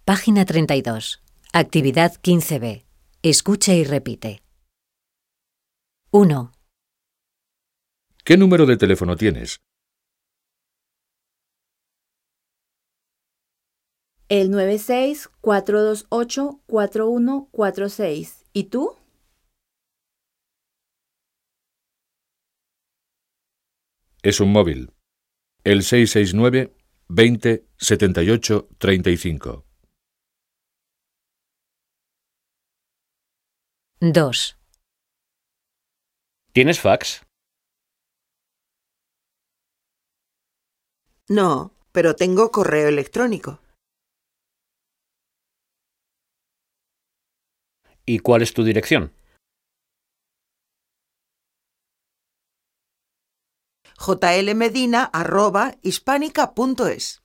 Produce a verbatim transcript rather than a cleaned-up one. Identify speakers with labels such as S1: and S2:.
S1: Página treinta y dos. Actividad quince B. Escucha y repite. uno,
S2: ¿Qué número de teléfono tienes?
S3: El nueve seis, cuatro dos ocho, cuatro uno cuatro seis. ¿Y tú?
S2: Es un móvil. El seis seis nueve, veinte, setenta y ocho, treinta y cinco.
S1: dos,
S4: ¿Tienes fax?
S5: No, pero tengo correo electrónico.
S4: ¿Y cuál es tu dirección?
S5: jlmedina arroba hispánica punto es.